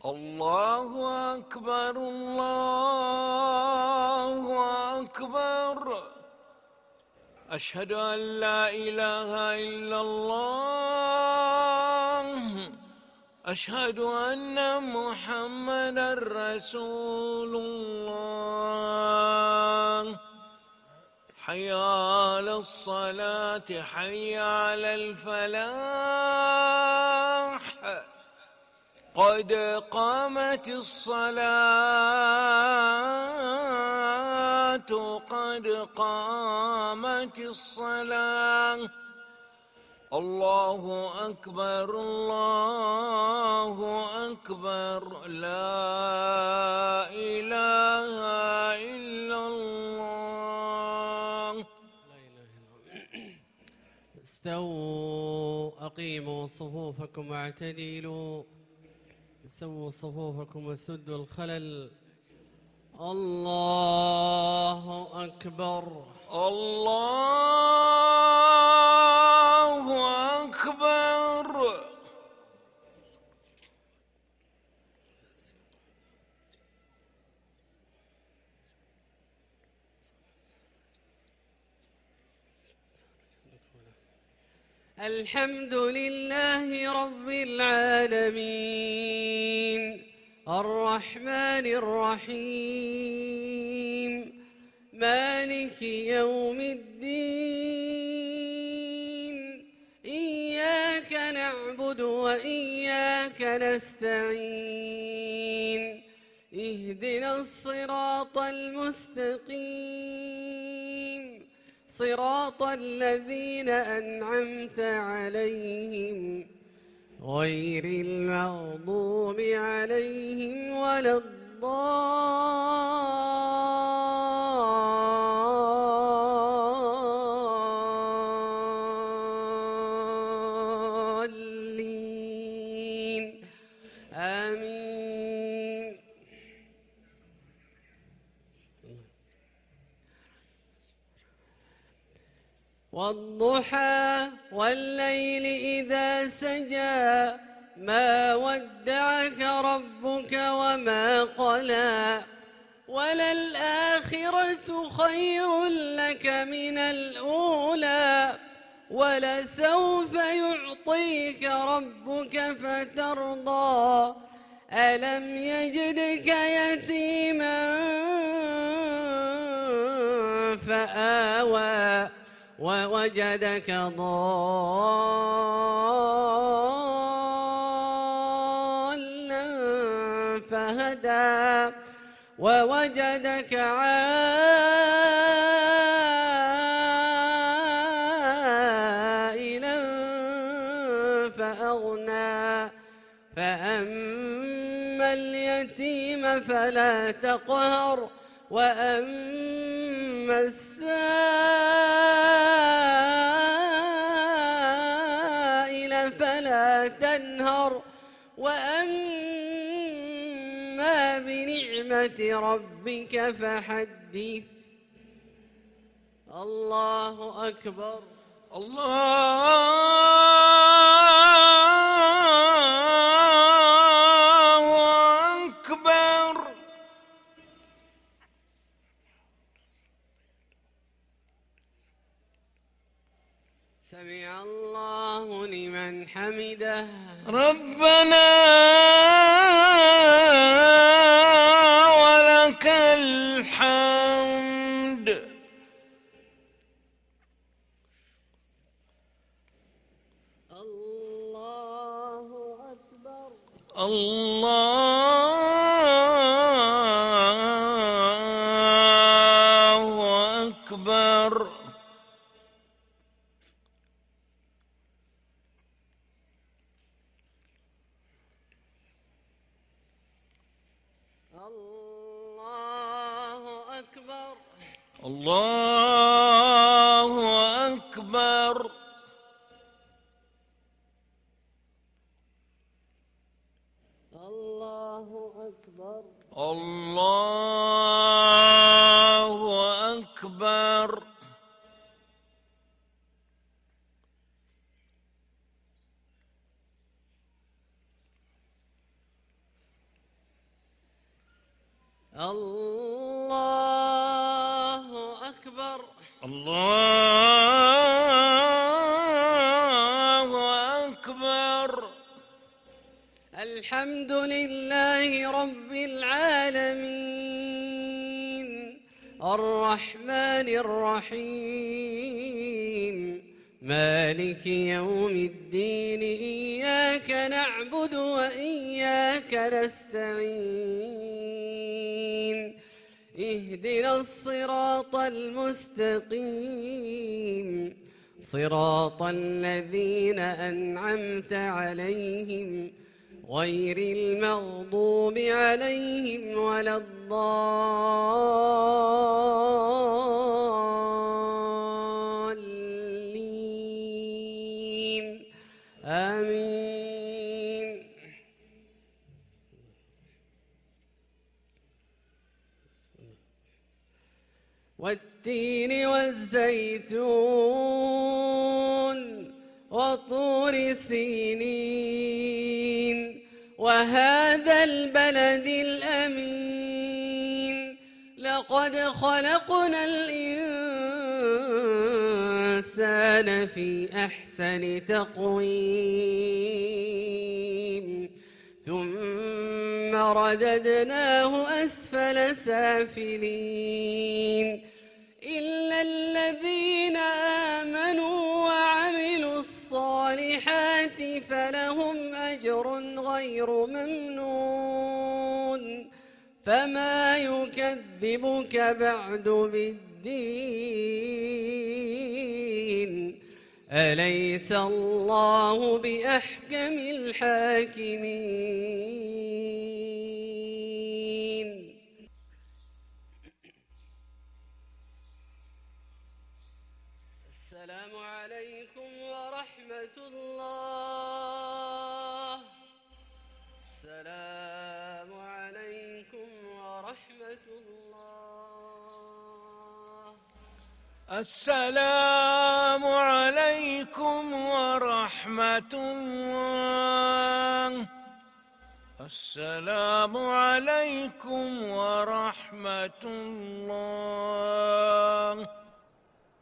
الله أكبر الله أكبر. أشهد أن لا إله إلا الله. أشهد أن محمدًا رسول الله. حي على الصلاة حي على الفلاح. قد قامت الصلاة قد قامت الصلاة. الله أكبر الله أكبر. لا إله إلا الله. استووا أقيموا صفوفكم واعتدلوا. سووا صفوفكم وسدوا الخلل. الله أكبر الله أكبر. الحمد لله رب العالمين الرحمن الرحيم مالك يوم الدين. إياك نعبد وإياك نستعين. اهدنا الصراط المستقيم صراط الذين أنعمت عليهم غير المغضوب عليهم ولا الضالين. آمين. والضحى والليل إذا سجى ما ودعك ربك وما قلى. وللآخرة خير لك من الأولى ولسوف يعطيك ربك فترضى. ألم يجدك يتيما فآوى ووجدك ضالا فهدى ووجدك عائلا فأغنى. فأما اليتيم فلا تقهر وأما السائل فلا تنهر وأما بنعمة ربك فحدث. الله أكبر الله أكبر. سمع الله لمن حمده. ربنا ولك الحمد. الله أكبر الله أكبر. الله أكبر الله أكبر. الله أكبر الله أكبر. الله أكبر. الله أكبر. الحمد لله رب العالمين الرحمن الرحيم مالك يوم الدين إياك نعبد وإياك نستعين اهدنا الصراط المستقيم صراط الذين أنعمت عليهم غير المغضوب عليهم ولا الضالين آمين. والتين والزيتون وطور سينين وهذا البلد الأمين لقد خلقنا الإنسان في أحسن تقويم ثم رددناه أسفل سافلين إلا الذين آمنوا وعملوا الصالحات فلهم أجر غير ممنون فما يكذبك بعد بالدين أليس الله بأحكم الحاكمين. السلام عليكم ورحمة الله. السلام عليكم ورحمة الله. السلام عليكم ورحمة الله. السلام عليكم ورحمة الله.